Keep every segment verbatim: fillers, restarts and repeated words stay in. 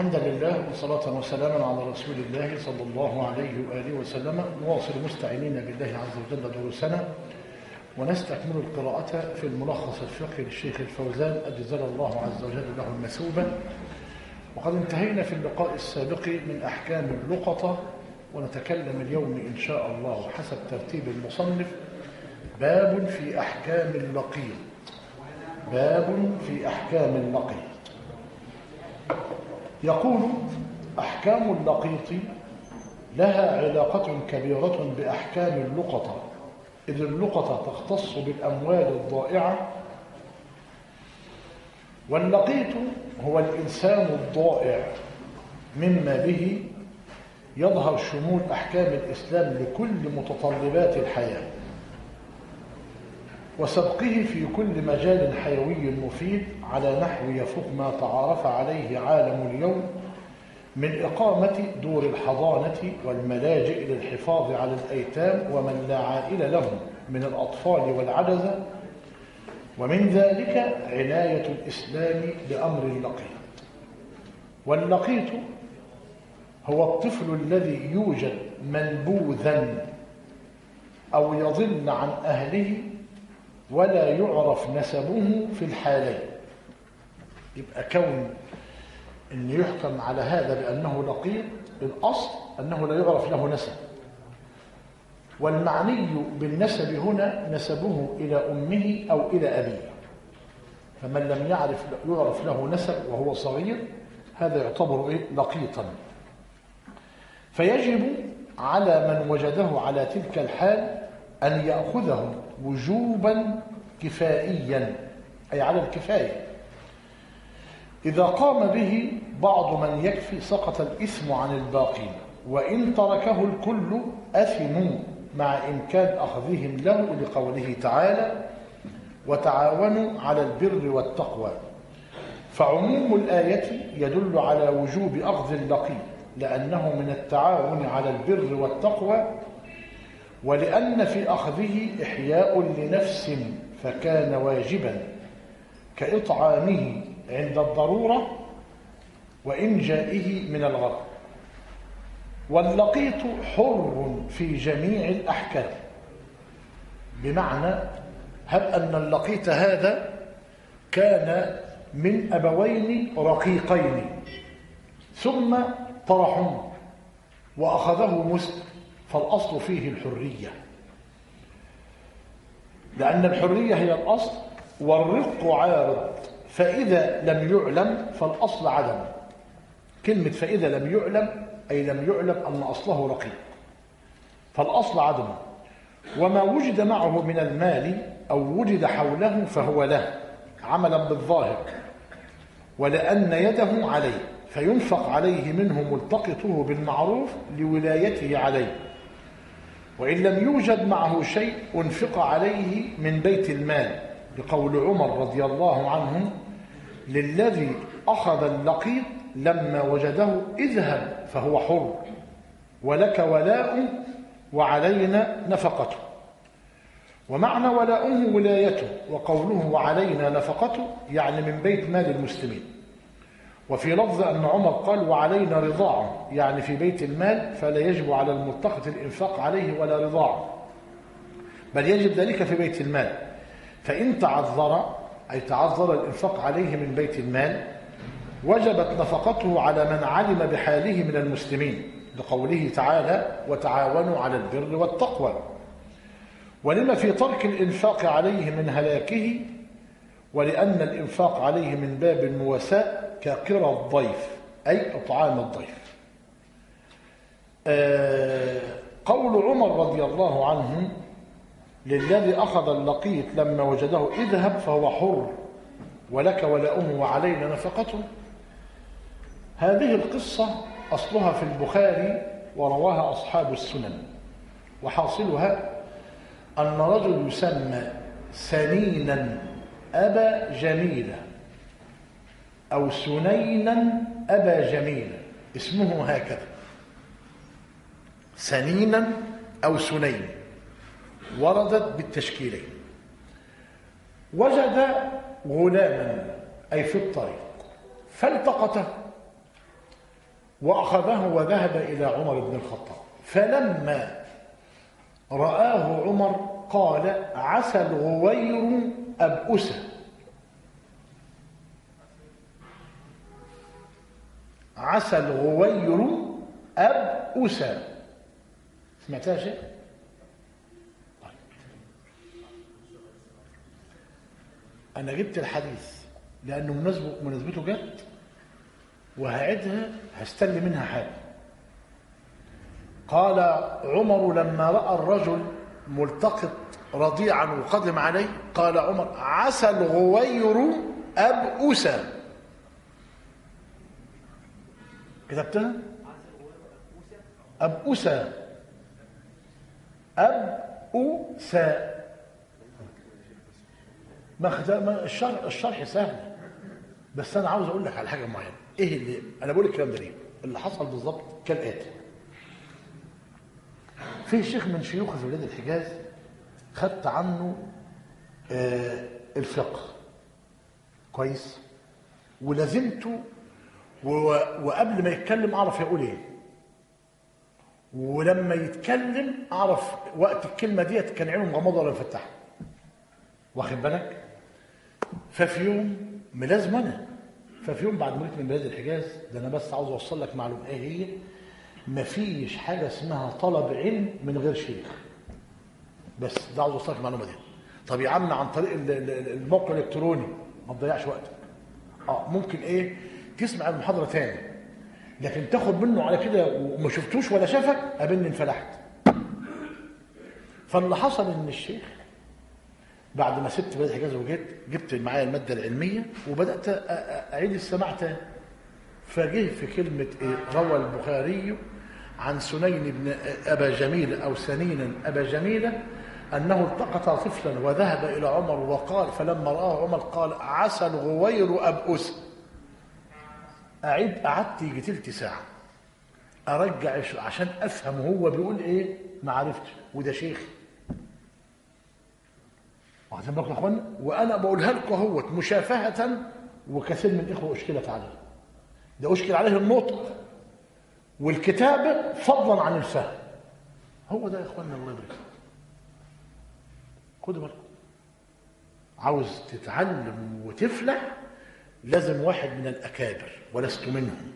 الحمد لله وصلاة وسلاما على رسول الله صلى الله عليه وآله وسلم. نواصل مستعينين بالله عز وجل دروسنا ونستكمل القراءة في الملخص الفقهي للشيخ الفوزان أجزل الله عز وجل له المثوبة. وقد انتهينا في اللقاء السابق من أحكام اللقطة، ونتكلم اليوم إن شاء الله حسب ترتيب المصنف باب في أحكام اللقيط. باب في أحكام اللقيط. يقول: أحكام اللقيط لها علاقة كبيرة بأحكام اللقطة، إذ اللقطة تختص بالأموال الضائعة، واللقيط هو الإنسان الضائع مما به يظهر شمول أحكام الإسلام لكل متطلبات الحياة وسبقه في كل مجال حيوي مفيد على نحو يفوق ما تعارف عليه عالم اليوم من إقامة دور الحضانة والملاجئ للحفاظ على الأيتام ومن لا عائل لهم من الأطفال والعجزة، ومن ذلك عناية الإسلام بأمر اللقيط. واللقيط هو الطفل الذي يوجد منبوذا أو يضل عن أهله ولا يعرف نسبه في الحالين. يبقى كون أن يحكم على هذا بأنه لقيط، الأصل أنه لا يعرف له نسب، والمعني بالنسب هنا نسبه إلى أمه أو إلى أبيه. فمن لم يعرف يعرف له نسب وهو صغير هذا يعتبر إيه؟ لقيطا. فيجب على من وجده على تلك الحال أن يأخذه وجوبا كفائيا، أي على الكفاية. إذا قام به بعض من يكفي سقط الإثم عن الباقين، وإن تركه الكل أثموا مع إمكان أخذهم له لقوله تعالى: وتعاونوا على البر والتقوى. فعموم الآية يدل على وجوب أخذ اللقيط لأنه من التعاون على البر والتقوى، ولأن في أخذه إحياء لنفس فكان واجبا كإطعامه عند الضرورة وإنجائه من الغرق. واللقيط حر في جميع الأحكام، بمعنى هب أن اللقيط هذا كان من أبوين رقيقين ثم طرحوه وأخذه مسلم، فالأصل فيه الحرية، لأن الحرية هي الأصل والرق عارض. فإذا لم يعلم فالأصل عدم. كلمة فإذا لم يعلم أي لم يعلم أن أصله رقيق، فالأصل عدم. وما وجد معه من المال أو وجد حوله فهو له عملا بالظاهر، ولأن يده عليه فينفق عليه منه ملتقطه بالمعروف لولايته عليه. وإن لم يوجد معه شيء أنفق عليه من بيت المال، لقول عمر رضي الله عنه: للذي أخذ اللقيط لما وجده اذهب فهو حر، ولك ولاء وعلينا نفقته. ومعنى ولاؤه ولايته، وقوله وعلينا نفقته يعني من بيت مال المسلمين. وفي لفظ أن عمر قال وعلينا رضاعه، يعني في بيت المال، فلا يجب على الملتقط الإنفاق عليه ولا رضاعه، بل يجب ذلك في بيت المال. فإن تعذر أي تعذر الإنفاق عليه من بيت المال وجبت نفقته على من علم بحاله من المسلمين، لقوله تعالى: وتعاونوا على البر والتقوى. ولما في ترك الإنفاق عليه من هلاكه، ولأن الإنفاق عليه من باب المواساة كقرى الضيف أي إطعام الضيف. آه قول عمر رضي الله عنه: للذي أخذ اللقيط لما وجده اذهب فهو حر، ولك ولاؤه وعلينا نفقته. هذه القصة أصلها في البخاري ورواها أصحاب السنن، وحاصلها أن رجل يسمى سنينا أبا جميلة أو سنينا أبا جميلة، اسمه هكذا، سنينا أو سنين، وردت بالتشكيلين. وجد غلاما أي في الطريق فالتقطه وأخذه وذهب إلى عمر بن الخطاب، فلما رآه عمر قال: عسى الغوير أبؤسه. عسى الغوير أبؤسه. سمعتها شيء؟ طيب. أنا جبت الحديث لأنه مناسبته جت وهعدها، هستل منها حاجة. قال عمر لما رأى الرجل ملتقط رضيعا وقدم عليه قال عمر: عسى الغوير أبؤسا. كتبتها؟ أبؤسا. أبؤسا. ما الشرح الشرح سهل، بس أنا عاوز أقول لك على حاجة معينة. إيه اللي أنا بقول الكلام ده ليه؟ اللي حصل بالظبط كالآتي: في شيخ من شيوخ في بلاد الحجاز خدت عنه آه الفقه كويس، ولازمته، وقبل ما يتكلم اعرف يقول ايه، ولما يتكلم اعرف وقت الكلمه ديت كان عينه مغمضه ولا مفتحه، واخد بالك؟ ففي يوم ملازم انا ففي يوم بعد ما جيت من بلاد الحجاز، ده انا بس عاوز اوصل لك معلومه ايه هي: مفيش حاجه اسمها طلب علم من غير شيخ. بس ده عاوز اوصل لك المعلومه دي. طب يا عم عن طريق الموقع الالكتروني ما تضيعش وقتك. اه ممكن ايه تسمع المحاضره تاني، لكن تاخد منه على كده وما شفتوش ولا شافك قابلني انفلحت. فاللي حصل ان الشيخ بعد ما سبت بلد الحجاز وجيت جبت معايا الماده العلميه وبدات اعيد السماع تاني، فجه في كلمه ايه: روى البخاري عن سنين بن ابا جميله او سنين ابا جميله انه التقط طفلا وذهب الى عمر وقال، فلما راه عمر قال: عسى الغوير ابؤس. اعيد قعدت يجي تلت ساعه ارجع عشان افهم هو بيقول ايه، ما عرفتش، وده شيخ. واخدين بالكم يا اخوانا؟ وانا بقولها لكم اهوت مشافهه، وكثير من الاخوه اشكلت عليه. ده اشكل عليه النطق والكتابه فضلا عن الفهم. هو ده يا اخوانا، الله يبارك. خدوا بالكم، عاوز تتعلم وتفلح لازم واحد من الاكابر ولست منهم،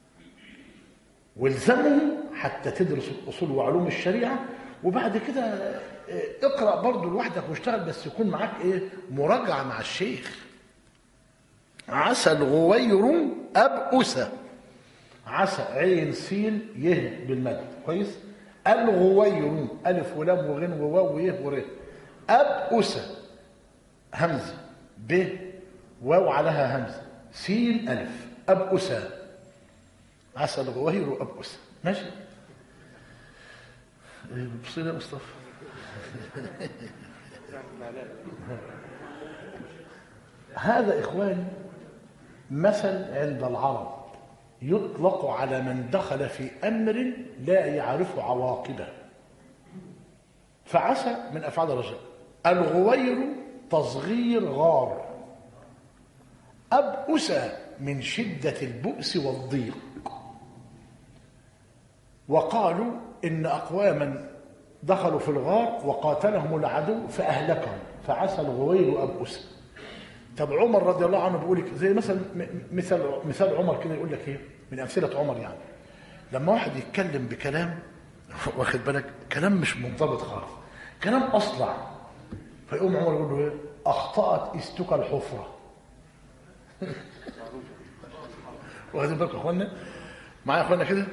والزمهم حتى تدرس الاصول وعلوم الشريعه، وبعد كده اقرا برضه لوحدك واشتغل، بس يكون معاك ايه؟ مراجعه مع الشيخ. عسى الغوير ابؤس. عسى عين سين يه بالمد كويس. الغوير الف ولام وغين وواو ويه ور. ابؤس همزه ب واو عليها همزه سين الف. ابؤس. عسى الغوير ابؤس. ماشي؟ بص يا مصطفى. هذا إخواني مثل عند العرب يطلق على من دخل في أمر لا يعرف عواقبه. فعسى من أفعال الرجاء. الغوير تصغير غار. أبؤس من شدة البؤس والضيق. وقالوا إن أقواما دخلوا في الغار وقاتلهم العدو فأهلكهم، فعسى الغوير أبؤس. طب عمر رضي الله عنه بيقول لك زي مثلا مثال مثال عمر كده، يقول لك ايه من امثله عمر؟ يعني لما واحد يتكلم بكلام واخد بالك كلام مش منضبط خالص، كلام اصلع، فيقوم عمر يقول له ايه؟ اخطات استك الحفره. واخدين بالكم يا اخوانا؟ معايا يا اخوانا كده؟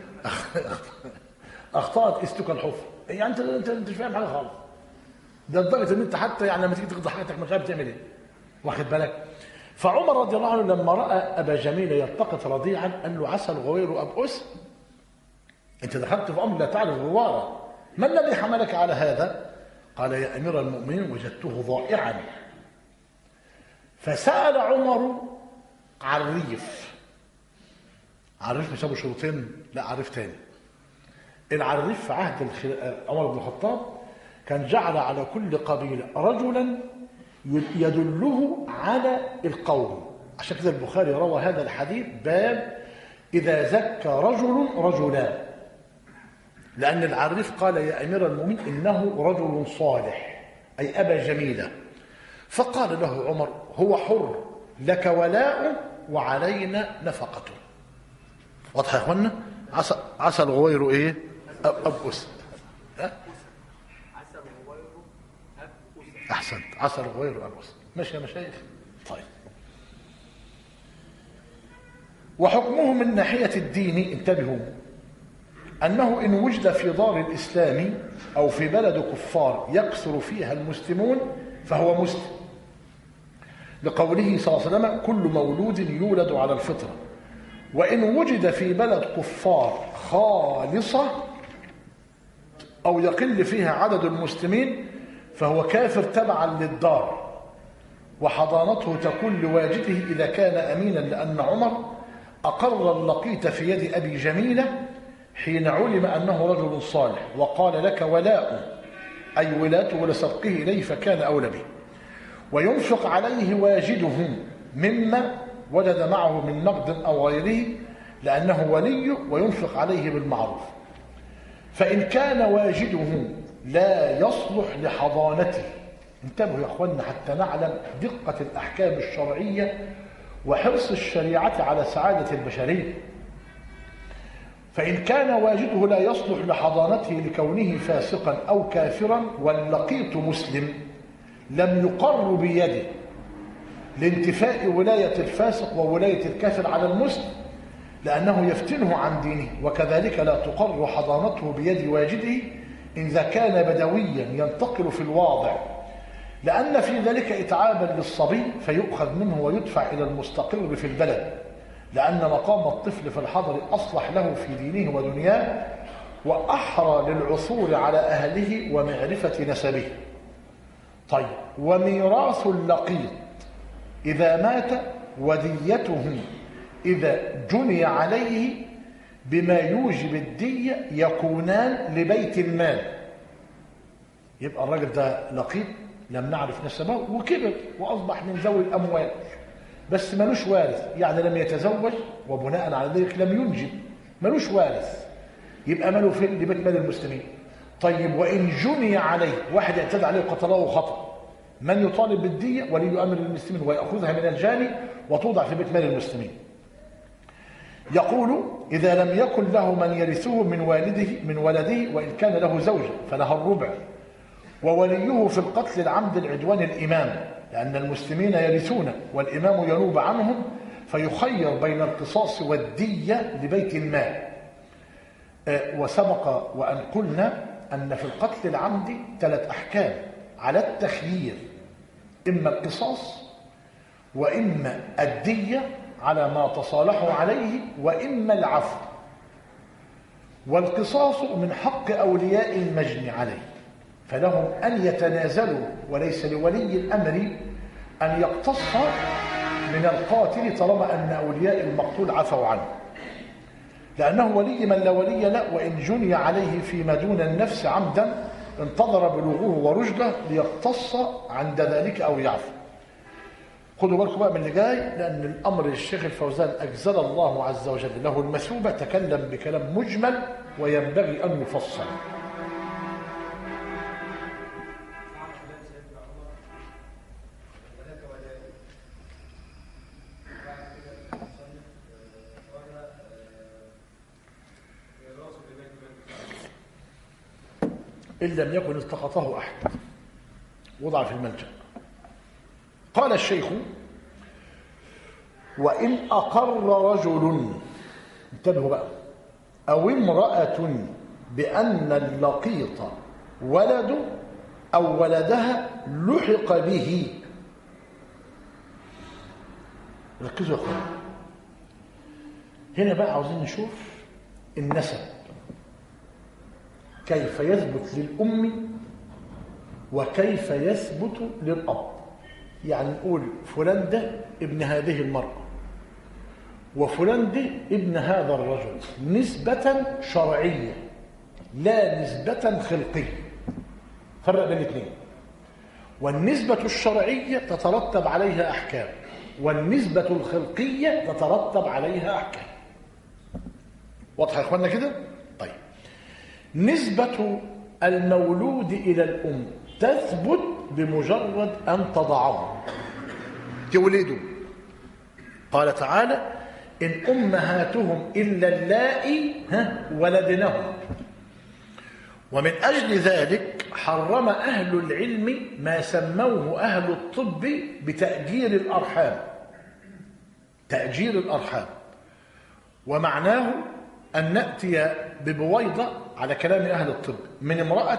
اخطات استك الحفره، يعني انت انت انت مش فاهم حاجه خالص. ده لدرجه ان انت حتى يعني لما تيجي تقضي حاجتك مش عارف تعمل ايه. واخد بالك؟ فعمر رضي الله عنه لما راى ابا جميل يلتقط رضيعا قال له: عسى الغوير ابؤس. انت دخلت في امر لا تعرف غواره، ما الذي حملك على هذا؟ قال: يا امير المؤمنين وجدته ضائعا. فسال عمر عريف. عريف مش ابو شروطين، لا عريف تاني. العريف في عهد عمر بن الخطاب كان جعل على كل قبيله رجلا يدله على القوم. عشان كده البخاري روى هذا الحديث باب إذا زكى رجل رجلان، لأن العريف قال يا أمير المؤمنين إنه رجل صالح أي أبا جميلة، فقال له عمر هو حر لك ولاء وعلينا نفقته. واضح يا اخوانا؟ عسى عسى الغوير ايه؟ اب اسد. عسى الغوير اب اسد. احسنت، عسى الغوير اب اسد. ماشي يا مشايخ؟ طيب. وحكمه من ناحيه الدين، انتبهوا، انه ان وجد في دار الاسلام او في بلد كفار يكثر فيها المسلمون فهو مسلم، لقوله صلى الله عليه وسلم كل مولود يولد على الفطرة. وإن وجد في بلد كفار خالصة أو يقل فيها عدد المسلمين فهو كافر تبعا للدار، وحضانته تكون لواجده إذا كان أمينا، لأن عمر أقر اللقيط في يد أبي جميلة حين علم أنه رجل صالح، وقال لك ولاء أي ولاته ولسبقه إليه فكان أولى به. وينفق عليه واجده مما وجد معه من نقد أو غيره لأنه ولي، وينفق عليه بالمعروف. فإن كان واجده لا يصلح لحضانته، انتبهوا يا أخوانا حتى نعلم دقة الأحكام الشرعية وحرص الشريعة على سعادة البشرية. فإن كان واجده لا يصلح لحضانته لكونه فاسقا أو كافرا واللقيط مسلم لم يقر بيده لانتفاء ولاية الفاسق وولاية الكافر على المسلم، لأنه يفتنه عن دينه، وكذلك لا تقر حضانته بيد واجده إذا كان بدويا ينتقل في الواضع، لأن في ذلك إتعابا للصبي فيؤخذ منه ويدفع إلى المستقر في البلد، لأن مقام الطفل في الحضر أصلح له في دينه ودنياه وأحرى للعثور على أهله ومعرفة نسبه. طيب، وميراث اللقيط إذا مات وديته إذا جني عليه بما يوجب الدية يكونان لبيت المال. يبقى الراجل ده لقيط لم نعرف نسبه وكبر وأصبح من ذوي الأموال، بس ملوش وارث، يعني لم يتزوج وبناء على ذلك لم ينجب، ملوش وارث، يبقى ماله فين؟ لبيت مال المسلمين. طيب، وإن جني عليه واحد اعتدى عليه وقتله خطأ، من يطالب بالدية؟ ولي أمر المسلمين، ويأخذها من الجاني وتوضع في بيت مال المسلمين. يقول إذا لم يكن له من يرثه من والده من ولده، وإن كان له زوجة فلها الربع، ووليه في القتل العمد العدوان الإمام، لأن المسلمين يرثون والإمام ينوب عنهم، فيخير بين القصاص والدية لبيت المال. وسبق وأن قلنا أن في القتل العمدي ثلاث أحكام على التخيير، إما القصاص وإما الدية على ما تصالحوا عليه وإما العفو. والقصاص من حق أولياء المجني عليه، فلهم أن يتنازلوا، وليس لولي الأمر أن يقتص من القاتل طالما أن أولياء المقتول عفوا عنه، لأنه ولي من لا ولي له. وإن جني عليه فيما دون النفس عمدا انتظر بلوغه ورشده ليقتص عند ذلك أو يعفو. خدوا بالكم بقى من اللي جاي، لأن الأمر الشيخ الفوزان أجزل الله عز وجل له المثوبة تكلم بكلام مجمل وينبغي أن يفصل. إن لم يكن التقطه أحد وضع في الملجأ. قال الشيخ وإن أقر رجل، انتبهوا بقى، أو امرأة بأن اللقيط ولد أو ولدها لحق به. ركزوا يا أخوان، هنا بقى عاوزين نشوف النسب كيف يثبت للأم وكيف يثبت للأب. يعني نقول فلان ده ابن هذه المرأة وفلان ده ابن هذا الرجل نسبة شرعية لا نسبة خلقية، فرق بين الاثنين. والنسبة الشرعية تترتب عليها أحكام، والنسبة الخلقية تترتب عليها أحكام. واضح يا اخوانا كده؟ طيب نسبة المولود إلى الأم تثبت بمجرد أن تضعه تولده. قال تعالى إن أمهاتهم إلا اللائي ولدنهم. ومن أجل ذلك حرم أهل العلم ما سموه أهل الطب بتأجير الأرحام. تأجير الأرحام ومعناه أن نأتي ببويضة على كلام أهل الطب من امرأة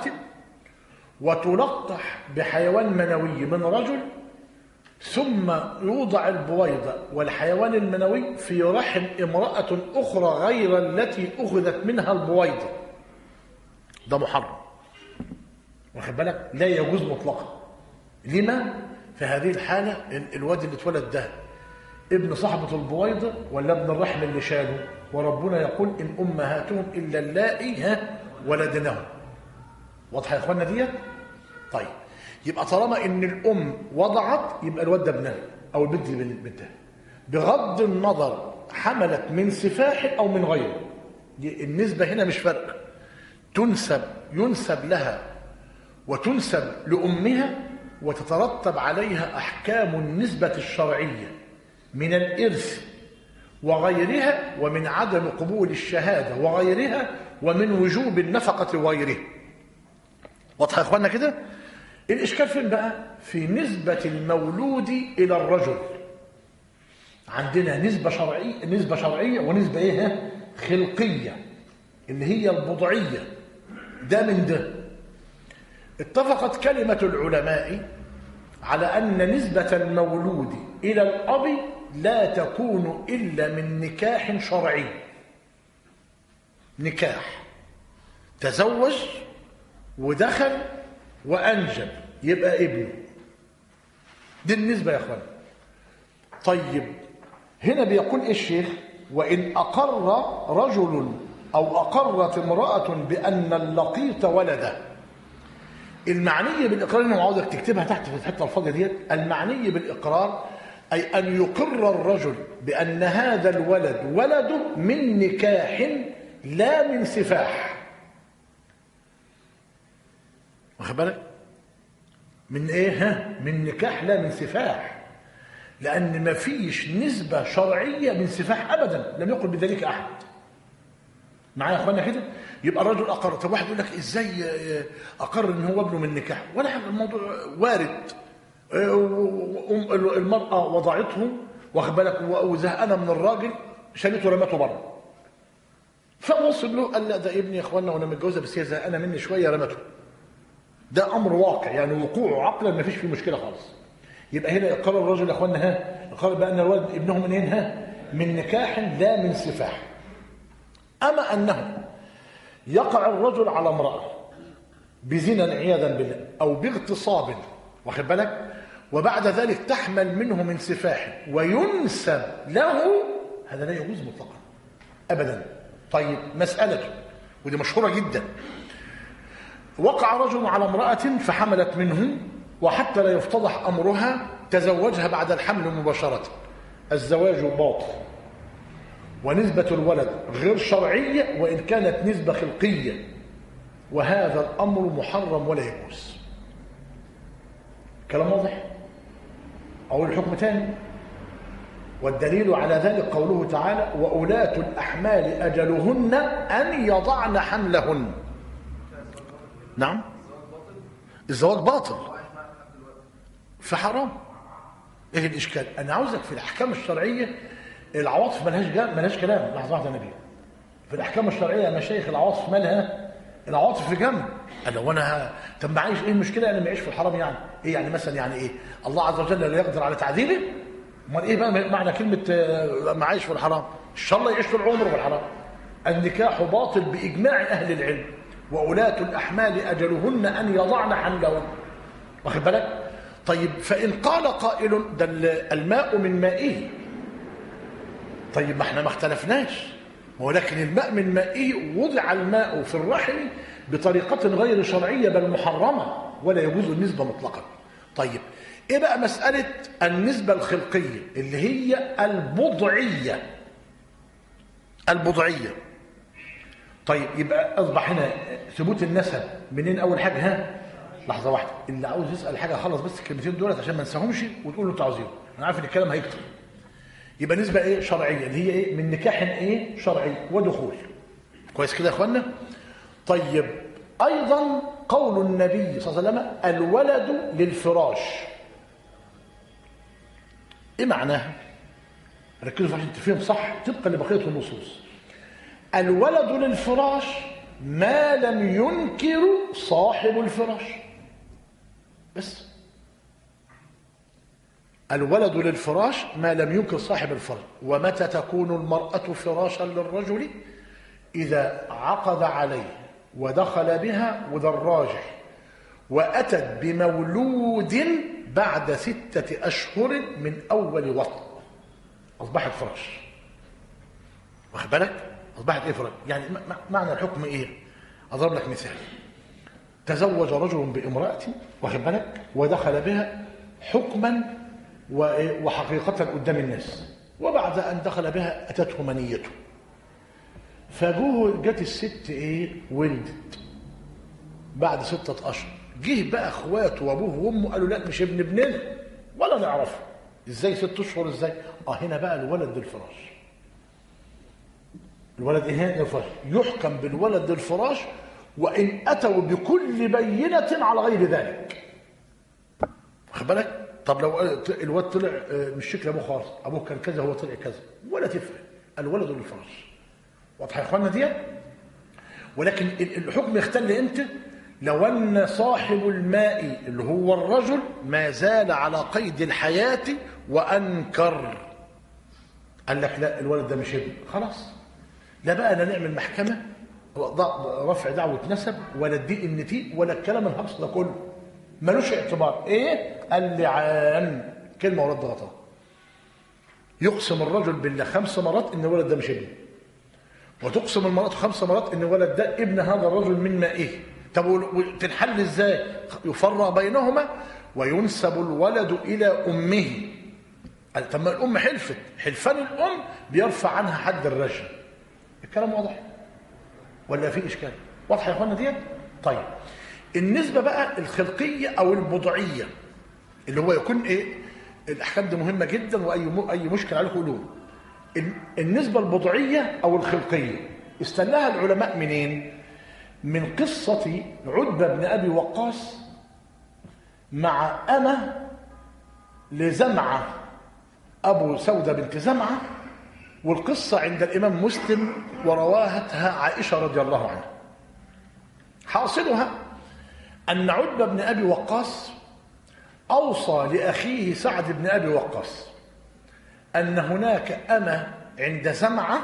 وتلقح بحيوان منوي من رجل، ثم يوضع البويضة والحيوان المنوي في رحم امرأة أخرى غير التي أخذت منها البويضة. ده محرم، واخد بالك؟ لا يجوز مطلقا. لما؟ في هذه الحالة الواد اللي اتولد ده ابن صاحبة البويضة ولا ابن الرحم اللي شاله؟ وربنا يقول إن أمهاتهم إلا اللائي ها ولدنهم. واضحة يا إخوانا ديت؟ طيب يبقى طالما إن الأم وضعت يبقى الواد ده ابنها أو البنت بنتها، بغض النظر حملت من سفاح أو من غيره. النسبة هنا مش فرق، تنسب ينسب لها وتنسب لأمها وتترتب عليها أحكام النسبة الشرعية من الإرث وغيرها، ومن عدم قبول الشهادة وغيرها، ومن وجوب النفقة وغيرها. واضح يا إخوانا كده؟ الإشكال فين بقى؟ في نسبة المولود إلى الرجل. عندنا نسبة شرعية نسبة شرعية ونسبة إيه؟ خلقية اللي هي البضعية. ده من ده. اتفقت كلمة العلماء على أن نسبة المولود إلى الأب لا تكون إلا من نكاح شرعي. نكاح تزوج ودخل وأنجب يبقى ابنه. دي النسبة يا أخوان. طيب هنا بيقول إيه الشيخ؟ وإن أقر رجل أو أقرت امرأة بأن اللقيط ولده. المعني بالإقرار، أنا عاوزك تكتبها تحت في الحتة الفاضية ديت. المعني بالإقرار أي أن يقر الرجل بأن هذا الولد ولده من نكاح لا من سفاح. واخد بالك؟ من إيه؟ ها؟ من نكاح لا من سفاح، لأن ما فيش نسبة شرعية من سفاح أبدا، لم يقل بذلك أحد. معايا يا اخوانا كده؟ يبقى الرجل اقر. طب واحد يقول لك ازاي اقر ان هو ابنه من نكاح؟ ولا حاجه، الموضوع وارد. المراه وضعته واخد بالك وزهقانه من الراجل شالته رمته بره، فوصل له قال لا ده ابني يا اخوانا وانا متجوزه بس هي زهقانه مني شويه رمته. ده امر واقع يعني وقوعه عقلا ما فيش فيه مشكله خالص. يبقى هنا اقر الرجل يا اخوانا ها اقر بان الولد ابنه منين؟ ها من نكاح لا من سفاح. أما أنه يقع الرجل على امرأة بزنا عياذا بالله أو باغتصاب، واخد بالك، وبعد ذلك تحمل منه من سفاح وينسب له، هذا لا يجوز مطلقا أبدا. طيب مسألته ودي مشهورة جدا. وقع رجل على امرأة فحملت منه، وحتى لا يفتضح أمرها تزوجها بعد الحمل مباشرة. الزواج باطل ونسبة الولد غير شرعية وإن كانت نسبة خلقية، وهذا الأمر محرم ولا يجوز. كلام واضح؟ أقول الحكم تاني. والدليل على ذلك قوله تعالى وأولاة الأحمال أجلهن أن يضعن حملهن. نعم الزواج باطل فحرام. ايه الإشكال؟ أنا عاوزك في الأحكام الشرعية العواطف ملهاش جا... ملهاش كلام. لحظه واحده نبي، في الاحكام الشرعيه يا مشايخ العواطف مالها؟ العواطف في جنب. انا وانا ه... طب ما عايش ايه المشكله انا ما اعيش في الحرام؟ يعني ايه يعني مثلا؟ يعني ايه الله عز وجل لا يقدر على تعذيبه؟ امال ايه بقى معنى كلمه ما عايش في الحرام؟ ان شاء الله يعيش في العمر في الحرام. النكاح باطل باجماع اهل العلم. واولاة الاحمال اجلهن ان يضعن حملهن، واخد بالك؟ طيب فان قال قائل ده الماء من مائه، طيب ما احنا ما اختلفناش، ولكن الماء من مائه وضع الماء في الرحم بطريقة غير شرعية بل محرمة ولا يجوز النسبة مطلقا. طيب ايه بقى مسألة النسبة الخلقية اللي هي البضعية؟ البضعية طيب يبقى اصبح هنا ثبوت النسب منين اول حاجه؟ ها لحظه واحده، اللي عاوز يسال حاجه خلص بس الكلمتين دولت عشان ما ننساهمش وتقول له انتوا عاوزينه، انا عارف ان الكلام هيكتر. يبقى نسبه ايه؟ شرعيه، اللي هي ايه؟ من نكاح ايه؟ شرعي ودخول. كويس كده يا اخوانا؟ طيب ايضا قول النبي صلى الله عليه وسلم الولد للفراش. ايه معناها؟ ركزوا عشان تفهم صح طبقا لبقيه النصوص. الولد للفراش ما لم ينكر صاحب الفراش. بس الولد للفراش ما لم ينكر صاحب الفراش. ومتى تكون المرأة فراشا للرجل؟ إذا عقد عليه ودخل بها، وده الراجح، وأتت بمولود بعد ستة أشهر من أول وطء، أصبحت فراش. واخد بالك؟ أصبحت إيه فراش؟ يعني معنى الحكم إيه؟ أضرب لك مثال. تزوج رجل بامرأة، واخد بالك، ودخل بها حكما وحقيقة قدام الناس، وبعد أن دخل بها أتته منيته، فجوه جت الست إيه؟ ولدت بعد ستة أشهر. جه بقى اخواته وابوه وامه قالوا لا مش ابن ابننا ولا نعرفه. ازاي ست اشهر ازاي؟ اه هنا بقى الولد للفراش. الولد ايه؟ للفراش. يحكم بالولد للفراش وان اتوا بكل بينه على غير ذلك. واخد بالك؟ طب لو الولد طلع مش شكل ابوه خالص، ابوه كان كذا هو طلع كذا، ولا تفرق، الولد للفراش. واضح يا اخوانا دي؟ ولكن الحكم يختل امتى؟ لو أن صاحب الماء اللي هو الرجل ما زال على قيد الحياة وأنكر، قال لك لا الولد ده مش ابن، خلاص لا بقى لا نعمل محكمة رفع دعوة نسب ولا الدي ان تي ولا الكلام الهبص ده كله، ملوش اعتبار. ايه؟ اللعان، كلمة ورد غطاء. يقسم الرجل بالله خمس مرات ان الولد ده مش ابنه، وتقسم المرأة خمس مرات ان الولد ده ابن هذا الرجل من مائه. طب تنحل ازاي؟ يفرق بينهما وينسب الولد الى امه. طب ما الام حلفت، حلفان الام بيرفع عنها حد الرجم. الكلام واضح ولا في اشكال؟ واضح يا اخوانا ديت؟ طيب النسبه بقى الخلقيه او البضعيه اللي هو يكون ايه؟ الاحكام دي مهمه جدا، واي اي مشكله عليكم قولوا. النسبه البضعيه او الخلقيه استلاها العلماء منين؟ من قصة عتبة بن أبي وقاص مع أمة لزمعة أبو سودة بنت زمعة، والقصة عند الإمام مسلم ورواهتها عائشة رضي الله عنها. حاصلها أن عتبة بن أبي وقاص أوصى لأخيه سعد بن أبي وقاص أن هناك أمة عند زمعة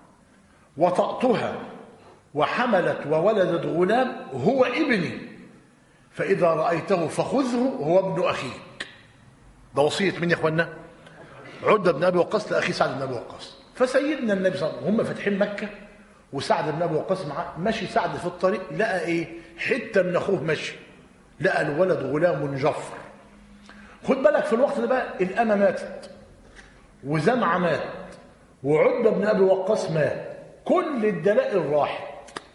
وطأتها وحملت وولدت غلام هو ابني، فإذا رأيته فخذه هو ابن أخيك. ده وصية مين يا اخوانا؟ عتبة بن أبي وقاص لأخي سعد بن أبي وقاص. فسيدنا النبي صلى الله عليه وسلم هم فاتحين مكة وسعد بن أبي وقاص معاه، ماشي سعد في الطريق لقى إيه؟ حتة من أخوه ماشي، لقى الولد غلام جفر. خد بالك في الوقت ده بقى الأمة ماتت وزمعة مات وعتبة بن أبي وقاص مات، كل الدلائل راحت.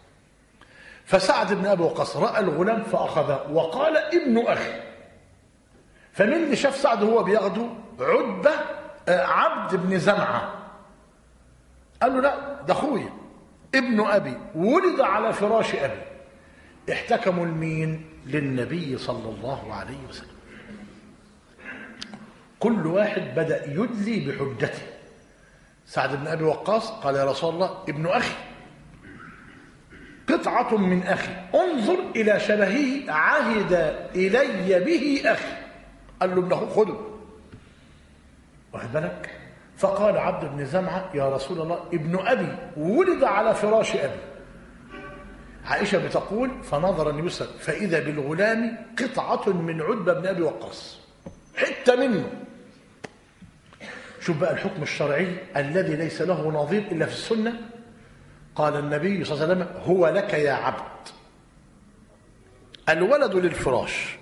فسعد بن أبي وقاص رأى الغلام فأخذه وقال ابن أخي. فمن اللي شاف سعد هو بياخده؟ عتبة عبد بن زمعة. قال له لا ده أخويا ابن أبي ولد على فراش أبي. احتكموا لمين؟ للنبي صلى الله عليه وسلم. كل واحد بدأ يدلي بحجته. سعد بن أبي وقاص قال يا رسول الله ابن أخي قطعة من أخي، انظر إلى شبهه عهد إلي به أخي. قال له ابن أخوه خده. واخد بالك؟ فقال عبد بن زمعة يا رسول الله ابن أبي ولد على فراش أبي. عائشة بتقول فنظر النبي صلى الله عليه وسلم فإذا بالغلام قطعة من عتبة بن أبي وقاص، حتة منه. شوف بقى الحكم الشرعي الذي ليس له نظير إلا في السنة. قال النبي صلى الله عليه وسلم هو لك يا عبد، الولد للفراش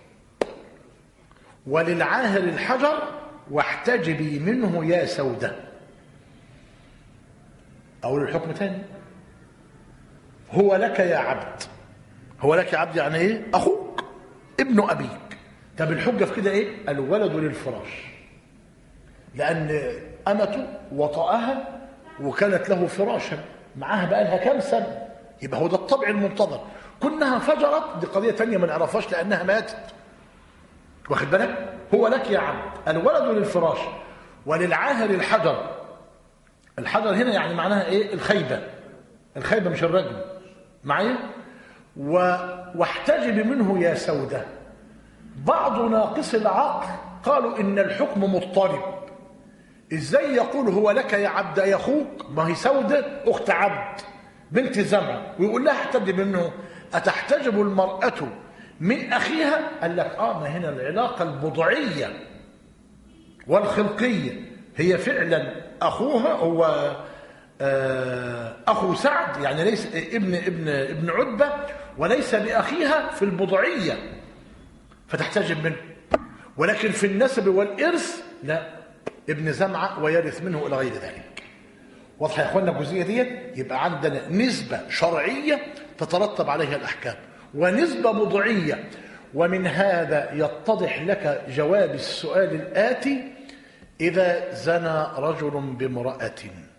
وللعاهر الحجر واحتجبي منه يا سودة. أقول الحكم تاني. هو لك يا عبد. هو لك يا عبد يعني ايه؟ اخوك ابن ابيك. طب الحجه في كده ايه؟ الولد للفراش، لان امته وطأها وكانت له فراشا معاها بقى لها كام سنه، يبقى هو ده الطبع المنتظر. كونها فجرت دي قضيه ثانيه ما نعرفهاش لانها ماتت، واخد بالك؟ هو لك يا عبد الولد للفراش وللعاهر الحجر. الحجر هنا يعني معناها ايه؟ الخيبه. الخيبه مش الرجم معايا. و... واحتجب منه يا سوده. بعض ناقص العقل قالوا ان الحكم مضطرب. ازاي يقول هو لك يا عبد يا اخوك؟ ما هي سوده اخت عبد بنت زمع، ويقول لها احتجب منه. اتحتجب المراه من اخيها؟ قال لك اه، ما هنا العلاقه البضعيه والخلقيه. هي فعلا اخوها هو آه اخو سعد، يعني ليس ابن ابن ابن عتبه، وليس باخيها في البضعيه فتحتجب منه. ولكن في النسب والارث لا، ابن زمعه ويرث منه الى غير ذلك. واضح يا اخوانا الجزئيه ديت؟ يبقى عندنا نسبه شرعيه تترتب عليها الاحكام، ونسبه بضعيه. ومن هذا يتضح لك جواب السؤال الآتي: إذا زنى رجل بامرأة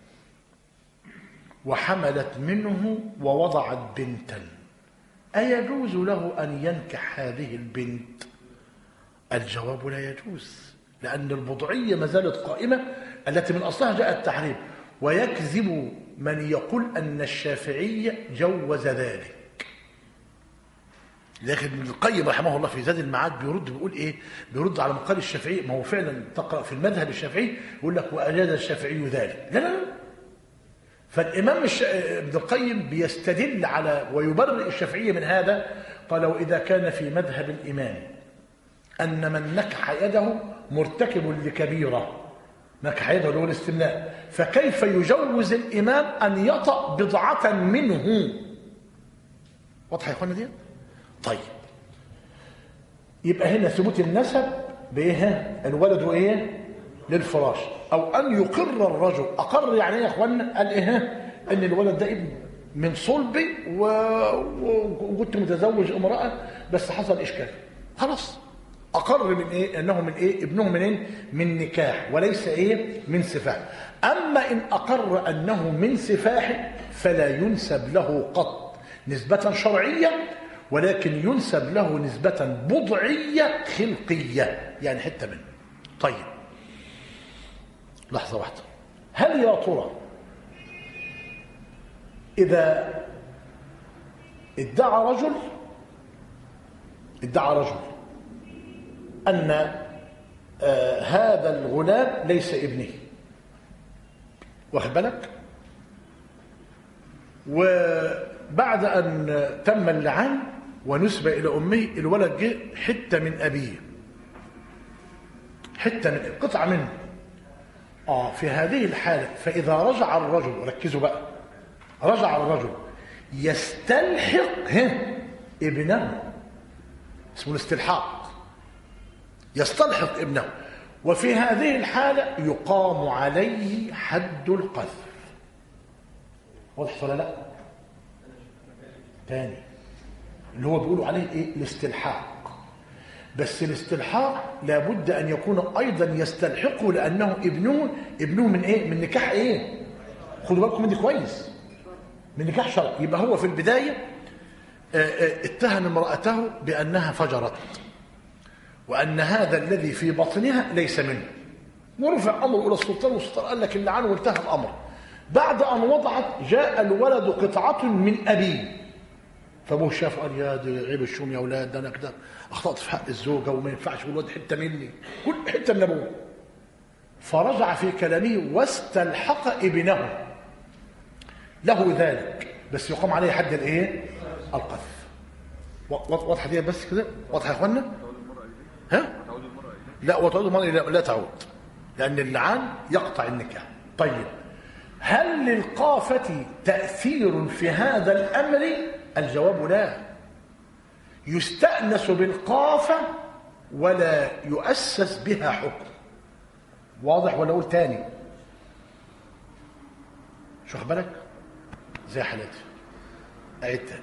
وحملت منه ووضعت بنتا، أيجوز له أن ينكح هذه البنت؟ الجواب لا يجوز، لأن البضعية ما زالت قائمة التي من أصلها جاء التحريم. ويكذب من يقول أن الشافعي جوز ذلك. لكن ابن القيم رحمه الله في زاد المعاد بيرد بيقول ايه؟ بيرد على مقال الشافعي. ما هو فعلا تقرا في المذهب الشافعي يقول لك واجاز الشافعي ذلك. لا لا لا. فالامام الش... ابن القيم بيستدل على ويبرئ الشافعيه من هذا. قال: واذا كان في مذهب الامام ان من نكح يده مرتكب لكبيره، نكح يده اللي هو الاستمناء، فكيف يجوز الامام ان يطأ بضعه منه؟ واضح يا اخوانا دي؟ طيب، يبقى هنا ثبوت النسب بايه؟ الولد وايه؟ للفراش. او ان يقر الرجل. اقر يعني ايه يا اخوانا؟ قال ايه؟ ان الولد ده ابن من صلبي وكنت متزوج امراه بس حصل اشكال، خلاص اقر من ايه؟ انه من ايه؟ ابنه من ايه؟ من نكاح وليس ايه؟ من سفاح. اما ان اقر انه من سفاح فلا ينسب له قط نسبه شرعيه، ولكن ينسب له نسبة بضعية خلقية، يعني حتة منه. طيب، لحظة واحدة. هل يا ترى إذا ادعى رجل ادعى رجل أن آه هذا الغلام ليس ابنه، واخد بالك؟ وبعد أن تم اللعان ونسبة إلى أمه، الولد جه حتة من أبيه، حتة من قطعة منه. آه في هذه الحالة فإذا رجع الرجل، ركزوا بقى، رجع الرجل يستلحق ابنه، اسمه الاستلحاق، يستلحق ابنه، وفي هذه الحالة يقام عليه حد القذف. واضح ولا لا؟ تاني اللي هو بيقولوا عليه ايه؟ الاستلحاق. بس الاستلحاق لابد ان يكون ايضا يستلحقه، لانه ابنه ابنه من ايه؟ من نكاح ايه؟ خدوا بالكم من دي كويس، من نكاح شرعي. يبقى هو في البدايه اتهم امراته بانها فجرت، وان هذا الذي في بطنها ليس منه، ورفع امره الى السلطان، والسلطان قال لك اللعان وانتهى الامر. بعد ان وضعت جاء الولد قطعه من ابيه، فابوه شاف قال: يا دي عيب الشوم يا اولاد، ده انا كده اخطات في حق الزوجه وما ينفعش والواد حته مني، كل حته من ابوه. فرجع في كلامه واستلحق ابنه له ذلك، بس يقام عليه حد الايه؟ القذف. واضحه دي بس كده؟ واضحه يا اخوانا؟ ها؟ لا، وتعود المرأة لا, لا تعود، لان اللعان يقطع النكاح. طيب، هل للقافه تاثير في هذا الامر؟ الجواب لا. يستأنس بالقافة ولا يؤسس بها حكم. واضح ولا اقول تاني؟ شو بالك؟ زي حالاتي أعيد تاني.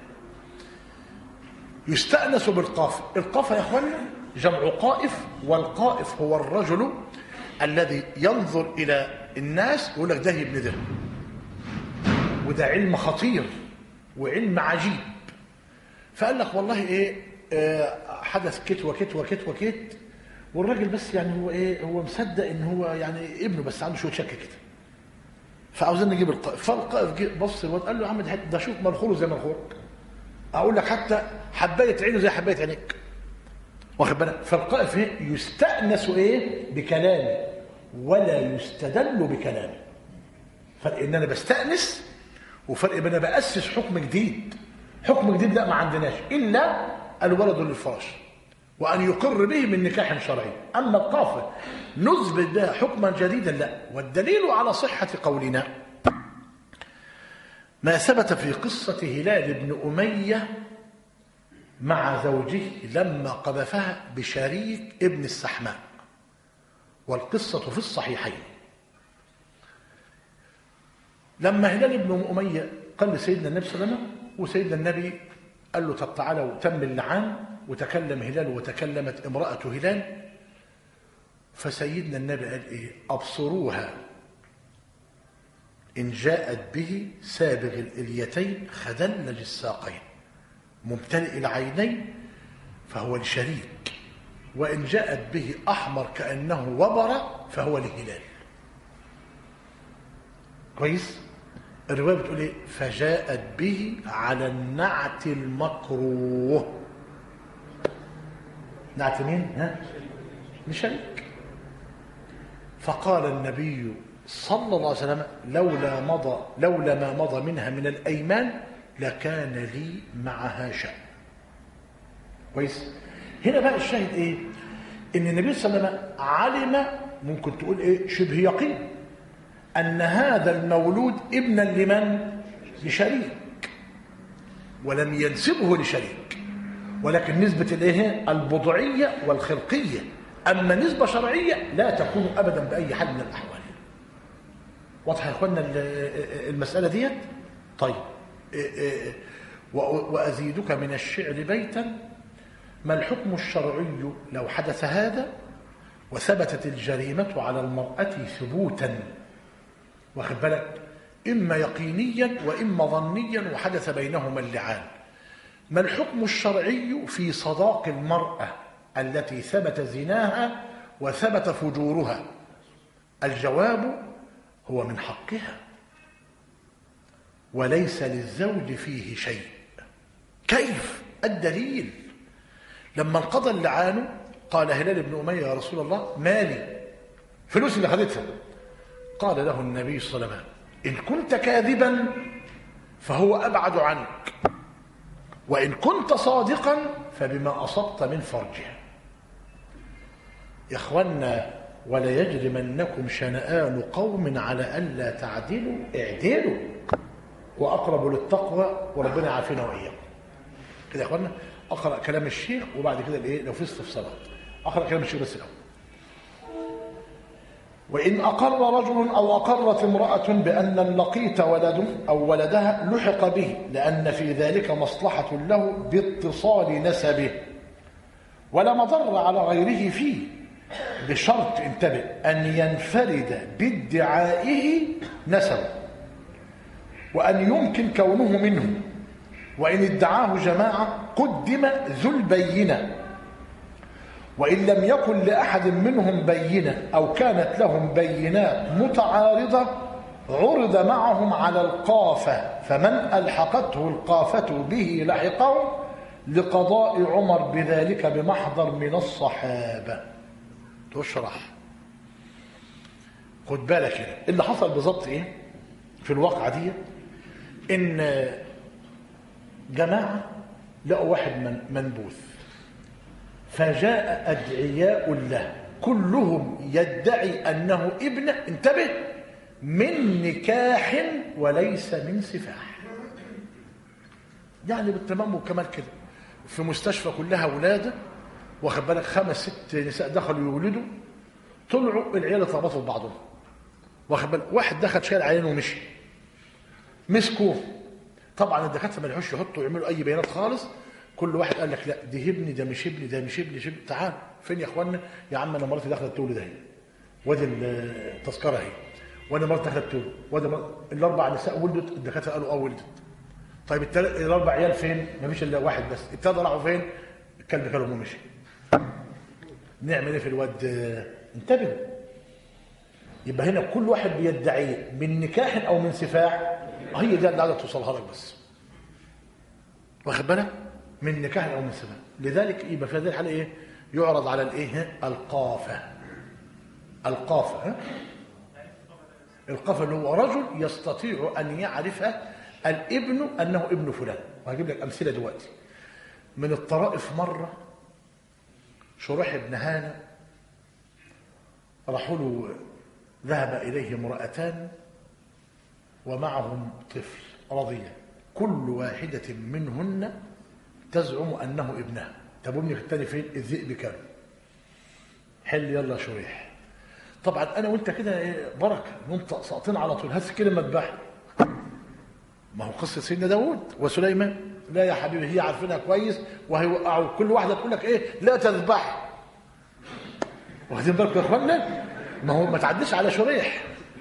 يستأنس بالقاف. القاف يا اخوانا جمع قائف، والقائف هو الرجل الذي ينظر إلى الناس يقول لك ده ابن ده، وده علم خطير وعلم عجيب. فقال لك والله ايه آه حدث كت وكت وكت وكت، والراجل بس يعني هو ايه هو مصدق ان هو يعني ابنه، بس عنده شويه شك كده، فعاوزين نجيب القائف. فالقائف جه بص الواد قال له يا عم ده شوف منخوره زي منخورك، اقول لك حتى حبايه عينه زي حبايه عينيك، واخد بالك. فالقائف ايه يستأنس ايه بكلامه ولا يستدل بكلامه. فرق ان انا بستأنس وفرق ان انا بأسس حكم جديد. حكم جديد لا ما عندناش الا الولد للفراش وان يقر به من نكاح شرعي. اما القافه نثبت بها حكما جديدا لا. والدليل على صحه قولنا ما ثبت في قصه هلال بن اميه مع زوجه لما قذفها بشريك ابن السحماء، والقصه في الصحيحين. لما هلال بن اميه قال لسيدنا النبي صلى الله عليه وسلم، وسيدنا النبي قال له طب تعالى، وتم اللعان وتكلم هلال وتكلمت امرأة هلال. فسيدنا النبي قال ايه ابصروها ان جاءت به سابغ الاليتين خدلج الساقين ممتلئ العينين فهو لشريك، وان جاءت به احمر كأنه وبر فهو لهلال. كويس. الرواية بتقول ايه فجاءت به على النعت المكروه. نعت مين؟ ها؟ لشريك. فقال النبي صلى الله عليه وسلم لولا مضى لولا ما مضى منها من الايمان لكان لي معها شأن. كويس. هنا بقى الشاهد ايه؟ ان النبي صلى الله عليه وسلم علم، ممكن تقول ايه شبه يقين، أن هذا المولود ابنا لمن؟ لشريك، ولم ينسبه لشريك، ولكن نسبة الايه؟ البضعية والخلقية. أما نسبة شرعية لا تكون أبدا بأي حال من الأحوال. واضح يا إخوانا المسألة ديت؟ طيب وأزيدك من الشعر بيتا ما الحكم الشرعي لو حدث هذا وثبتت الجريمة على المرأة ثبوتا، واخد بالك، إما يقينيا وإما ظنيا وحدث بينهما اللعان. ما الحكم الشرعي في صداق المرأة التي ثبت زناها وثبت فجورها؟ الجواب هو من حقها وليس للزوج فيه شيء. كيف؟ الدليل لما انقضى اللعان قال هلال بن أمية يا رسول الله مالي، فلوس اللي خدتها. قال له النبي صلى الله عليه وسلم إن كنت كاذبا فهو أبعد عنك، وإن كنت صادقا فبما أصبت من فرجها. يا إخوانا ولا يجرمنكم شنآن قوم على ألا تعدلوا اعدلوا وأقرب للتقوى وربنا يعافينا وإياكم. كده يا إخوانا أقرأ كلام الشيخ وبعد كده الإيه لو في استفسارات أقرأ كلام الشيخ بس الأول. وإن أقر رجل أو أقرت امرأة بأن اللقيط ولده أو ولدها لحق به لأن في ذلك مصلحة له باتصال نسبه ولا مضر على غيره فيه، بشرط انتبه أن ينفرد بادعائه نسبه وأن يمكن كونه منه، وإن ادعاه جماعة قدم ذو البينة، وإن لم يكن لأحد منهم بينة أو كانت لهم بينات متعارضة عرض معهم على القافة، فمن ألحقته القافة به لحقه لقضاء عمر بذلك بمحضر من الصحابة. تشرح. خد بالك هنا اللي حصل بالظبط ايه في الواقعة دي، ان جماعة لقوا واحد من منبوذ، فجاء أدعياء له كلهم يدعي أنه ابن انتبه من نكاح وليس من سفاح. يعني بالتمام والكمال كده في مستشفى كلها ولادة، واخد بالك خمس ست نساء دخلوا يولدوا، طلعوا العيال اتربطوا ببعضهم، واخد بالك واحد دخل شايل عينه ومشي، مسكوه طبعا الدكاتره ما لحقوش يحطوا يعملوا اي بيانات خالص. كل واحد قال لك لا دي ابني، ده مش ابني، ده مش ابني، شبني. تعال فين يا اخوانا؟ يا عم انا مراتي داخله تولد اهي، وادي التذكره اهي، وانا مراتي داخله تولد، وادي مر... الاربع نساء ولدت. الدكاتره قالوا اه ولدت. طيب التل... الاربع عيال فين؟ ما فيش الا واحد بس. الثلاثه راحوا فين؟ الكلب كلهم ومشي. نعمل ايه في الواد؟ انتبه. يبقى هنا كل واحد بيدعي من نكاح او من سفاح، هي دي اللي عايزه توصلها لك بس. واخد بالك؟ من نكاح او من سفاح. لذلك يبقى في هذه الحاله ايه؟ يعرض على الايه؟ القافه. القافه ها؟ القافه اللي هو رجل يستطيع ان يعرف الابن انه ابن فلان. وهجيب لك امثله دلوقتي. من الطرائف مره شريح بن هانة راحوا له، ذهب اليه امراتان ومعهم طفل رضيع، كل واحده منهن تزعم انه ابنها. طب ابنك الثاني فين؟ الذئب كان. حل يلا شريح. طبعا انا وانت كده ايه بركه، وانت ساقطين على طول. هات كلمه مذبح. ما هو قصه سيدنا داوود وسليمان. لا يا حبيبي، هي عارفينها كويس وهيوقعوا. كل واحده تقول لك ايه؟ لا تذبح. واخدين بالكم يا اخوانا؟ ما هو ما تعديش على شريح.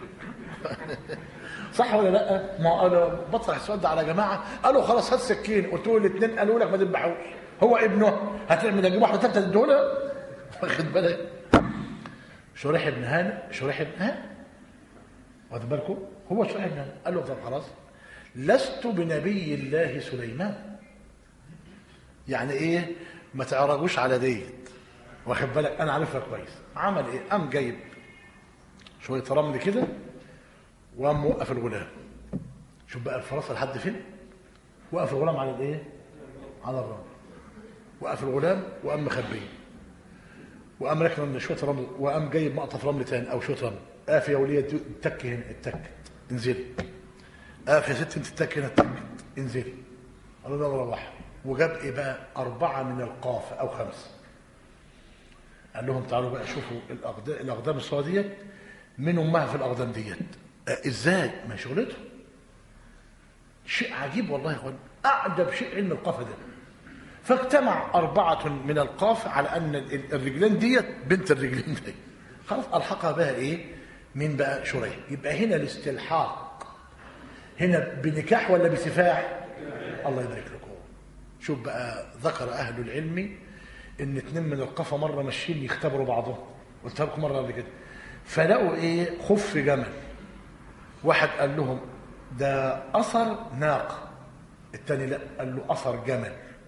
صح ولا لا؟ ما هو انا بطرح السؤال ده على جماعه قالوا خلاص هات سكين، قلت له الاثنين قالوا لك ما تذبحوش، هو ابنه هتعمل اجيب واحده ثالثه تديهولها. واخد بالك؟ شريح بن هانة، شريح بن هانة واخد بالكم؟ هو شريح بن هانة قال له طب خلاص لست بنبي الله سليمان. يعني ايه؟ ما تعرجوش على ديت. واخد بالك؟ انا عارفها كويس. عمل ايه؟ قام جايب شويه رمل كده وقام موقف الغلام. شوف بقى الفراسه لحد فين؟ وقف الغلام على الايه؟ على الرمل. وقف الغلام وقام مخبيه، وقام راكن شويه رمل، وقام جايب مقطف رمل ثاني او شويه رمل. قاف يا وليه اتك هنا، اتكت انزلي. قاف يا ست انت اتك هنا، اتكت انزلي. قالوا له روح. وجاب ايه بقى؟ اربعه من القاف او خمسه. قال لهم تعالوا بقى شوفوا الاقدام الاقدام الصغيره ديت من امها في الاقدام ديت. ازاي؟ ما شغلته. شيء عجيب والله يا اخوان، اعجب شيء علم القاف ده. فاجتمع اربعه من القاف على ان الرجلين ديت بنت الرجلين دي. خلاص الحقها بها ايه؟ مين بقى؟ شريح. يبقى هنا الاستلحاق هنا بنكاح ولا بسفاح؟ الله يبارك لكم. شوف بقى ذكر اهل العلم ان اتنين من القفا مره ماشيين يختبروا بعضهم، قلت لكم مره قبل كده، فلقوا ايه؟ خف جمل. واحد قال لهم ده اثر ناقه، الثاني لا قال له اثر جمل.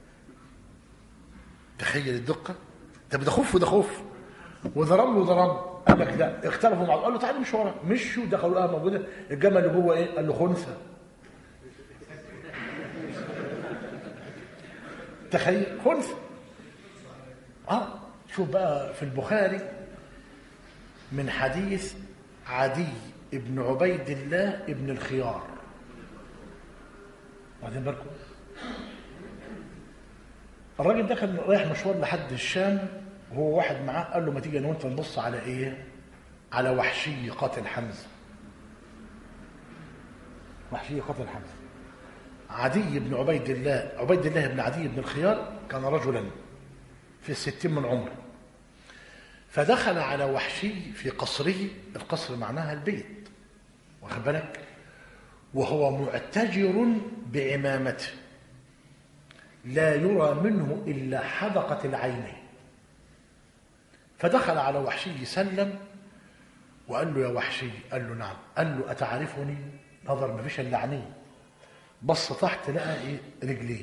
تخيل الدقه. طب ده خف وده خف، وده رمل وده رمل. قال لك لا، اختلفوا مع بعض. قال له تعالى مش ورا، مشوا دخلوا اه موجوده. الجمل اللي جوه ايه؟ قال له خنثى. تخيل خنثى. اه شوف بقى في البخاري من حديث عدي ابن عبيد الله ابن الخيار. واخدين بالكم؟ الراجل ده كان رايح مشوار لحد الشام، وهو واحد معاه قال له ما تيجي انا وانت نبص على ايه؟ على وحشي قاتل حمزه. وحشي قاتل حمزه. عدي بن عبيد الله، عبيد الله بن عدي بن الخيار كان رجلا في الستين من عمره. فدخل على وحشي في قصره، القصر معناها البيت، واخد بالك؟ وهو معتجر بعمامته لا يرى منه إلا حدقة العينين. فدخل على وحشي سلم وقال له يا وحشي. قال له نعم. قال له أتعرفني؟ نظر ما فيش إلا عينيه، بص تحت لقى إيه؟ رجليه.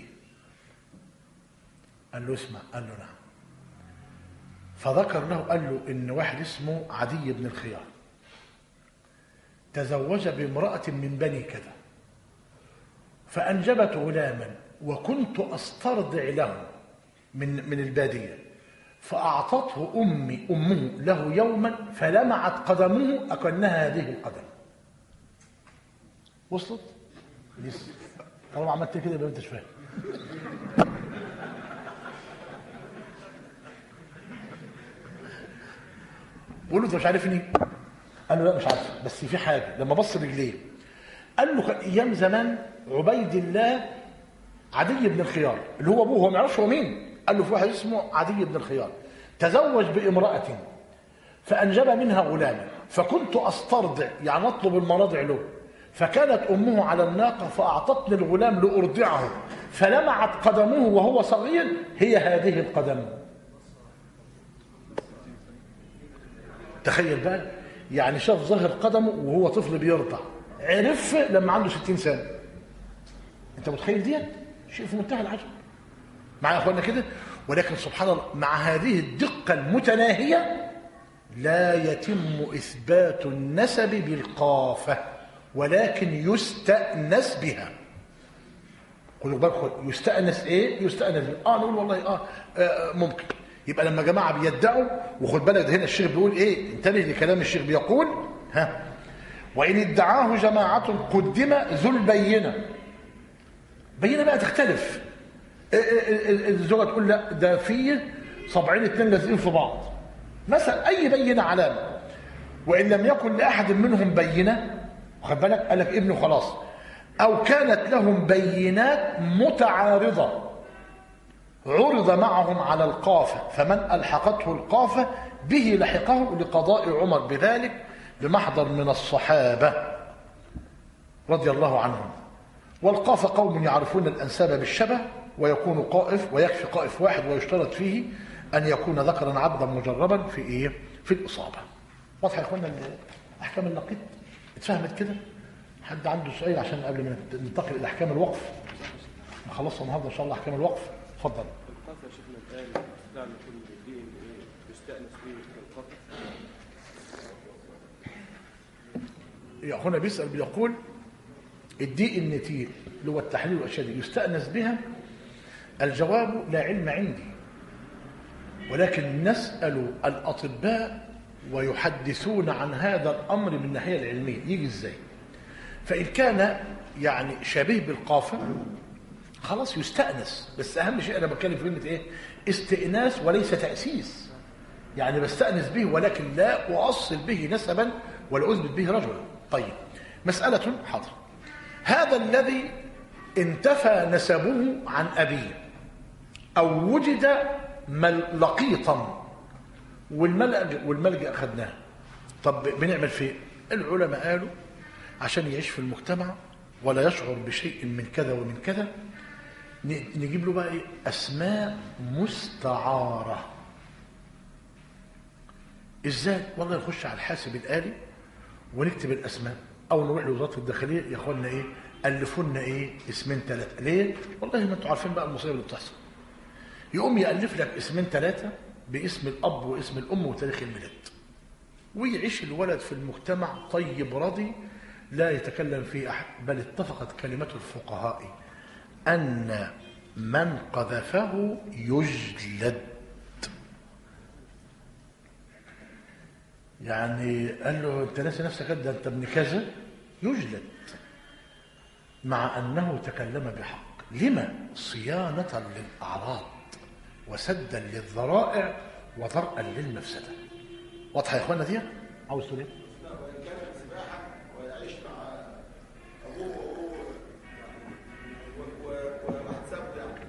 قال له اسمع. قال له نعم. فذكر له قال له إن واحد اسمه عدي بن الخيار تزوج بامرأة من بني كذا فأنجبت غلاما، وكنت أسترضع له من من البادية، فأعطته أمي أمه له يوما فلمعت قدمه أكنها هذه القدم. وصلت؟ لسه. طالما عملت كده يبقى أنت مش فاهم. قول له أنت مش عارفني؟ قال له لا مش عارف، بس في حاجة. لما بص رجليه قال له كان أيام زمان عبيد الله عدي بن الخيار اللي هو ابوه، هو ما يعرفش هو مين، قال له في واحد اسمه عدي بن الخيار تزوج بامراه فانجب منها غلاما، فكنت استرضع يعني اطلب المراضع له، فكانت امه على الناقه فاعطتني الغلام لارضعه، فلمعت قدمه وهو صغير، هي هذه القدم. تخيل بقى، يعني شاف ظهر قدمه وهو طفل بيرضع، عرف لما عنده ستين سنه. انت متخيل دي؟ شيء في منتهى العجب. معايا يا اخوانا كده؟ ولكن سبحان الله مع هذه الدقه المتناهيه لا يتم اثبات النسب بالقافه، ولكن يستأنس بها. خلوا بالكم، يستأنس ايه؟ يستأنس بها. اه نقول والله آه, اه ممكن. يبقى لما جماعه بيدعوا، وخد بالك هنا الشيخ بيقول ايه؟ انتبه لكلام الشيخ، بيقول ها وان ادعاه جماعه قدم ذو البينه. بينه بقى تختلف. الزوجه تقول لا ده فيه صبعين اتنين لازقين في بعض مثلا، اي بينه علامه. وان لم يكن لاحد منهم بينه، خد بالك، قال لك ابنه خلاص، او كانت لهم بينات متعارضه عرض معهم على القافه، فمن الحقته القافه به لحقه لقضاء عمر بذلك بمحضر من الصحابه رضي الله عنهم. والقافه قوم يعرفون الانساب بالشبه، ويكون قائف، ويكفي قائف واحد، ويشترط فيه ان يكون ذكرا عبدا مجربا في ايه؟ في الاصابه. واضح يا اخوانا احكام اللقيط؟ اتفهمت كده؟ حد عنده سؤال عشان قبل ما ننتقل الى احكام الوقف؟ نخلصها النهارده ان شاء الله احكام الوقف. اتفضل. القافه يا شيخنا الان نعم كل الدين يستأنس به القافه. يا اخونا بيسال بيقول الدي ان تي اللي هو التحليل والاشياء دي يستأنس بها؟ الجواب لا علم عندي، ولكن نسأل الأطباء ويحدثون عن هذا الأمر من الناحية العلمية. يجي ازاي؟ فإن كان يعني شبيه بالقافة خلاص يستأنس، بس أهم شيء أنا بتكلم في كلمة إيه؟ استئناس وليس تأسيس. يعني بستأنس به ولكن لا أؤصل به نسبا ولا أثبت به رجلا. طيب مسألة حاضر. هذا الذي انتفى نسبه عن أبيه أو وجد لقيطا والملجأ والملجأ أخذناه، طب بنعمل فيه؟ العلماء قالوا عشان يعيش في المجتمع ولا يشعر بشيء من كذا ومن كذا، نجيب له بقى إيه؟ أسماء مستعارة. إزاي؟ والله نخش على الحاسب الآلي ونكتب الأسماء، أو نروح لوزارة الداخلية يا أخوانا إيه؟ ألفوا لنا إيه؟ اسمين ثلاثة. ليه؟ والله ما أنتوا عارفين بقى المصيبة اللي بتحصل. يقوم يألف لك اسمين ثلاثة باسم الأب واسم الأم وتاريخ الميلاد، ويعيش الولد في المجتمع طيب راضي لا يتكلم فيه أحد، بل اتفقت كلمة الفقهاء أن من قذفه يجلد. يعني قال له أنت ناسي نفسك ده أنت ابن كذا، يجلد مع أنه تكلم بحق. لما؟ صيانة للأعراض وسدا للذرائع وضرءا للمفسدة. واضحة يا إخوانا دي؟ عاوز تقول إيه؟ وإن كان سباحا ويعيش مع أبوه ومحسب يعني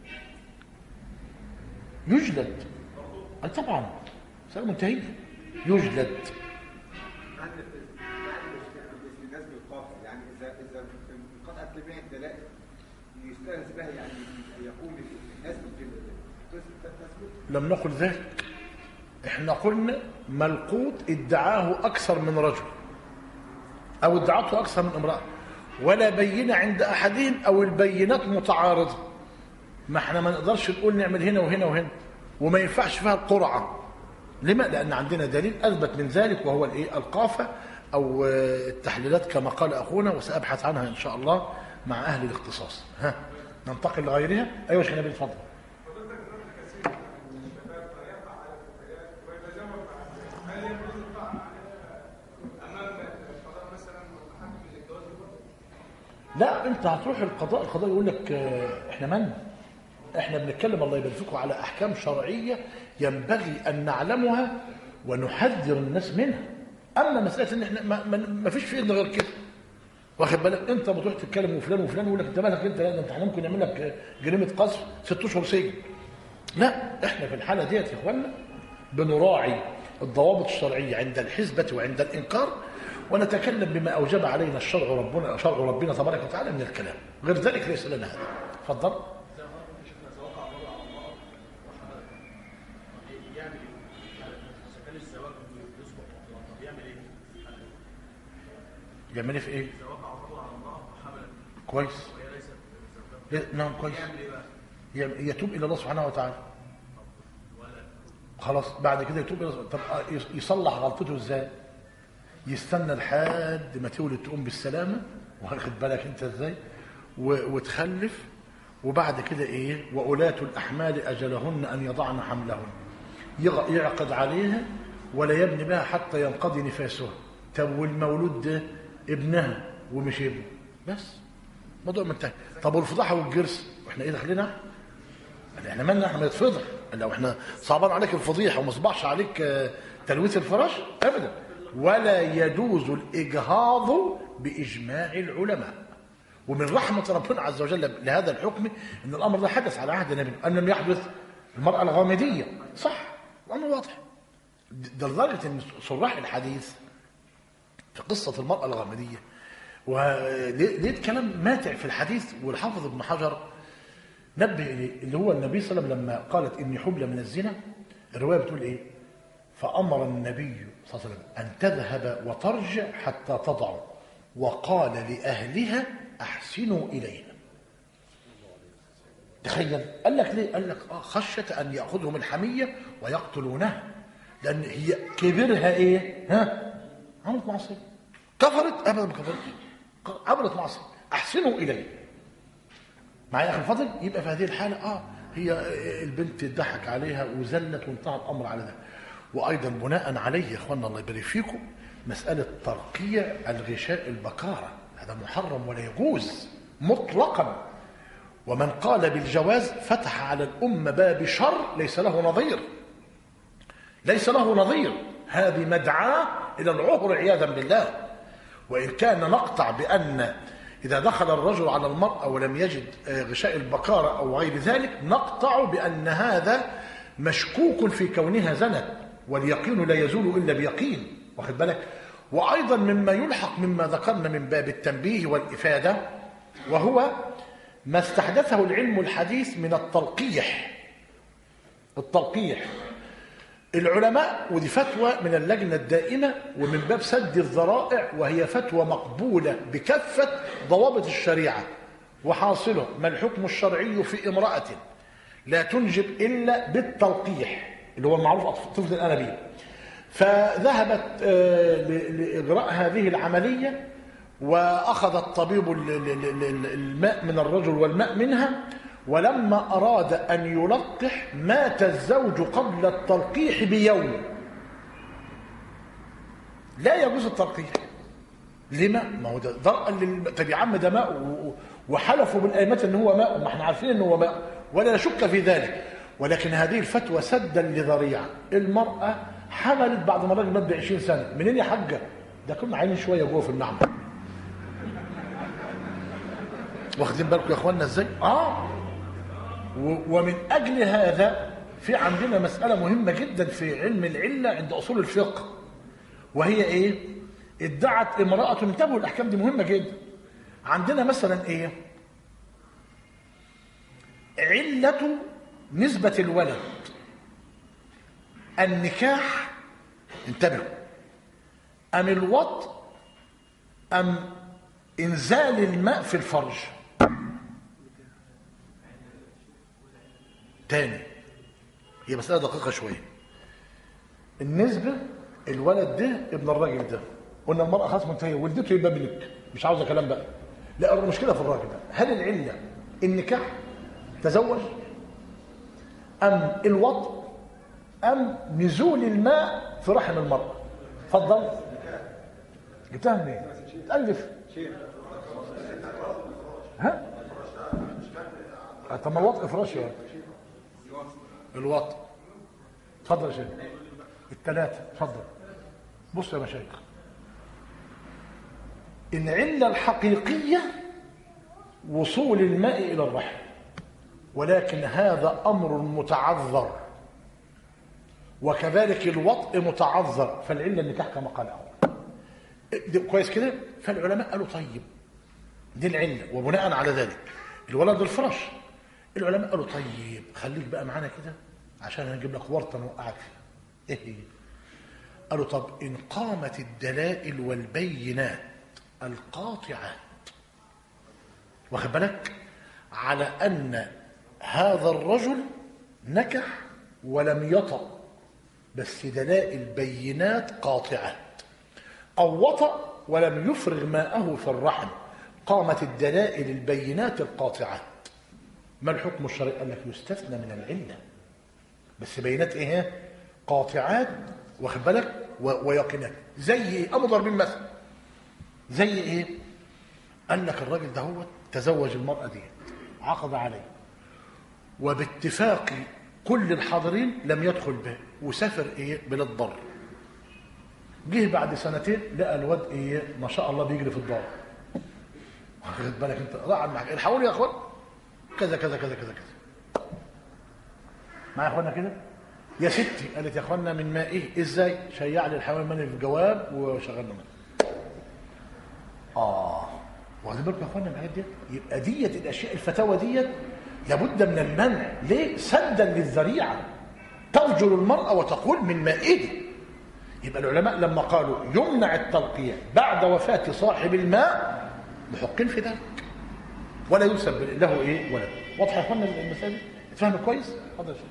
يجلد. أي طبعا سؤال منتهي. يجلد. الناس بالقاف يعني إذا إذا انقطعت جميع الدلائل يستأنس بها، يعني يقول الناس لم نقل ذلك، احنا قلنا ملقوط ادعاه اكثر من رجل او ادعته اكثر من امرأة، ولا بينة عند احدهم او البينات متعارضة. ما احنا ما نقدرش نقول نعمل هنا وهنا وهنا، وما ينفعش فيها القرعة. لما؟ لان عندنا دليل اثبت من ذلك، وهو الايه؟ القافة او التحليلات كما قال اخونا، وسابحث عنها ان شاء الله مع اهل الاختصاص. ها ننتقل لغيرها. ايوه يا شيخ نبيل اتفضل. لا انت هتروح القضاء، القضاء يقول لك احنا من احنا بنتكلم الله يبارك فيكم على احكام شرعيه ينبغي ان نعلمها ونحذر الناس منها. اما مساله ان احنا ما, ما فيش في ايدنا غير كده، واخد بالك؟ انت بتروح تتكلم وفلان وفلان يقول لك انت مالك انت؟ لا، انت احنا ممكن نعمل لك جريمه قذف ست اشهر سجن. لا، احنا في الحاله ديت يا اخوانا بنراعي الضوابط الشرعيه عند الحسبه وعند الانكار، ونتكلم بما اوجب علينا الشرع ربنا شرع ربنا تبارك وتعالى من الكلام، غير ذلك ليس لنا هذا. اتفضل. يعمل في ايه؟ كويس. نعم كويس. يتوب الى الله سبحانه وتعالى. خلاص بعد كده يتوب الى الله. طب يصلح غلطته ازاي؟ يستنى لحد ما تولد تقوم بالسلامه، واخد بالك انت ازاي؟ وتخلف، وبعد كده ايه؟ واولاة الاحمال اجلهن ان يضعن حملهن. يعقد عليها ولا يبني بها حتى ينقضي نفاسها. طب والمولود ده ابنها ومش ابنه، بس موضوع منتهي. طب والفضاحه والجرس واحنا ايه داخلنا؟ احنا مالنا؟ احنا ما يتفضح. لو احنا صعبان عليك الفضيحه وما صبحش عليك تلويث الفراش ابدا. ولا يجوز الاجهاض باجماع العلماء. ومن رحمه ربنا عز وجل لهذا الحكم ان الامر ده حدث على عهد النبي، ان لم يحدث المراه الغامديه، صح؟ الامر واضح. ده لدرجه ان صراح الحديث في قصه المراه الغامديه، ولقيت كلام ماتع في الحديث، والحافظ ابن حجر نبه إليه، اللي هو النبي صلى الله عليه وسلم لما قالت إني حبلى من الزنا. الرواية بتقول إيه؟ فأمر النبي صلى الله عليه وسلم أن تذهب وترجع حتى تضع، وقال لأهلها أحسنوا إليها. تخيل، قال لك ليه؟ قال لك آه خشية أن يأخذهم الحمية ويقتلونها، لأن هي كبرها إيه؟ ها؟ عملت معصية. كفرت؟ أبدا ما كفرتش، عملت معصية. أحسنوا إليها. معايا يا اخي الفاضل؟ يبقى في هذه الحاله اه هي البنت اتضحك عليها وزلت وانتهى الامر على ده. وايضا بناء عليه يا اخوانا الله يبارك فيكم، مساله ترقيع الغشاء البكاره هذا محرم ولا يجوز مطلقا. ومن قال بالجواز فتح على الامه باب شر ليس له نظير، ليس له نظير. هذه مدعاه الى العهر عياذا بالله. وان كان نقطع بان إذا دخل الرجل على المرأة ولم يجد غشاء البكارة أو غير ذلك، نقطع بأن هذا مشكوك في كونها زنت، واليقين لا يزول إلا بيقين، واخد بالك؟ وأيضا مما يلحق مما ذكرنا من باب التنبيه والإفادة، وهو ما استحدثه العلم الحديث من التلقيح. التلقيح العلماء، ودي فتوى من اللجنة الدائمة ومن باب سد الذرائع، وهي فتوى مقبولة بكافة ضوابط الشريعة. وحاصله ما الحكم الشرعي في امرأة لا تنجب إلا بالتلقيح اللي هو المعروف طفل الأنابيب. فذهبت لإجراء هذه العملية، وأخذ الطبيب الماء من الرجل والماء منها، ولما أراد أن يلقح مات الزوج قبل التلقيح بيوم. لا يجوز التلقيح. لما؟ ما هو ده ضرءا لل... طب يا عم ده ماء، وحلفوا بالأئمة ان هو ماء، ما احنا عارفين ان هو ماء ولا شك في ذلك. ولكن هذه الفتوى سدا لذريعه. المرأة حملت بعد ما الراجل مات ب عشرين سنة. منين يا حاجة؟ ده كنا عايزين شوية جوه في المعمل. واخدين بالكم يا اخوانا ازاي؟ اه ومن أجل هذا في عندنا مسألة مهمة جدا في علم العلة عند أصول الفقه، وهي إيه؟ ادعت امرأة، انتبهوا الأحكام دي مهمة جدا. عندنا مثلا إيه؟ علة نسبة الولد النكاح، انتبهوا، أم الوطء أم إنزال الماء في الفرج. تاني، هي مسألة دقيقة شوية. النسبة الولد ده ابن الراجل ده، قلنا المرأة خلاص منتهية، ولدته يبقى ابنك، مش عاوزة كلام بقى. لا، المشكلة في الراجل ده، هل العلة النكاح تزوج أم الوطء أم نزول الماء في رحم المرأة؟ اتفضل. جبتها منين؟ تألف ها؟ طب ما الوطء فراش يعني. الوطء. اتفضل يا شيخ. الثلاثة. اتفضل. بص يا مشايخ، العلة الحقيقية وصول الماء إلى الرحم، ولكن هذا أمر متعذر، وكذلك الوطء متعذر، فالعلة اللي تحت كما قال أول كويس كده. فالعلماء قالوا طيب دي العلة، وبناء على ذلك الولد الفرش، العلماء قالوا طيب خليك بقى معانا كده عشان هنجيب لك ورطة نوقعك فيها. ايه هي؟ قالوا طب إن قامت الدلائل والبينات القاطعات، واخد بالك، على أن هذا الرجل نكح ولم يطأ، بس دلائل بينات قاطعات، أو وطأ ولم يفرغ ماءه في الرحم، قامت الدلائل البينات القاطعات، ما الحكم الشرعي؟ قال لك يستثنى من العلة، بس بينات ايه؟ قاطعات، واخد بالك، ويقينات. زي ايه؟ ابو ضربين مثلا، زي ايه؟ قال لك الراجل ده هو تزوج المرأة دي، عقد عليه، وباتفاق كل الحاضرين لم يدخل به، وسافر ايه؟ بلاد بر. جه بعد سنتين لقى الواد ايه؟ ما شاء الله بيجري في الدار. واخد بالك انت؟ قعد معاك الحقوني يا اخوان كذا كذا كذا كذا كذا. معايا يا اخوانا كده؟ يا ستي قالت يا اخوانا من ماء ايه؟ ازاي؟ شيع لي الحيوان ماني في الجواب وشغلنا منه. اه واخدين بالكم يا اخوانا من الحاجات ديت؟ يبقى ديت الاشياء الفتاوى ديت لابد من المنع، ليه؟ سدا للذريعه. ترجل المراه وتقول من مائه. يبقى العلماء لما قالوا يمنع التلقية بعد وفاة صاحب الماء محقين في ذلك، ولا ينسب له ايه ولد. واضح يا اخوانا المسائل؟ اتفهم كويس؟ اتفضل يا شيخ.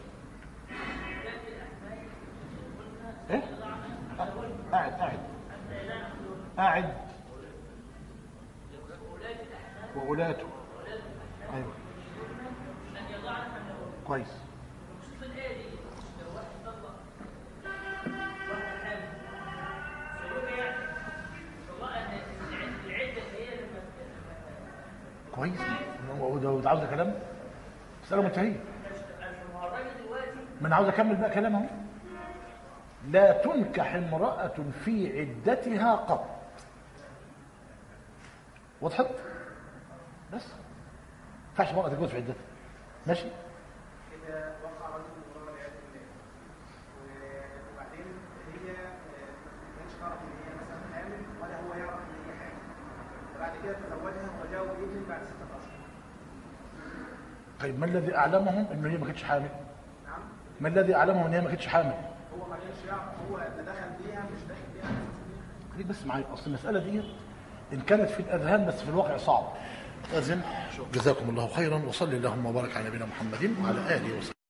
ايه؟ قاعد قاعد قاعد وولاته. ايوه كويس. كويس. وده عاوز كلام؟ مسألة منتهية. ما انا عاوز اكمل بقى كلام اهو. لا تنكح امرأة في عدتها قط. وضحت؟ بس ما ينفعش امرأة تتجوز في عدتها. ماشي؟ إذا وقع رجل امرأة لعدة الله وبعدين هي ما كانتش تعرف ان هي مثلا حامل ولا هو يعرف ان هي حامل، وبعد كده تزوجها وجاءوا بابن بعد ستة اشهر. طيب ما الذي اعلمهم ان هي ما كانتش حامل؟ نعم؟ ما الذي اعلمهم ان هي ما كانتش حامل؟ هو ما كانش يعرف، هو ده دخل بيها مش داخل بيها. خليك بس معايا، اصل المساله دي ان كانت في الاذهان بس في الواقع صعب. أذن جزاكم الله خيرا، وصلي اللهم وبارك على نبينا محمد وعلى اله وصحبه.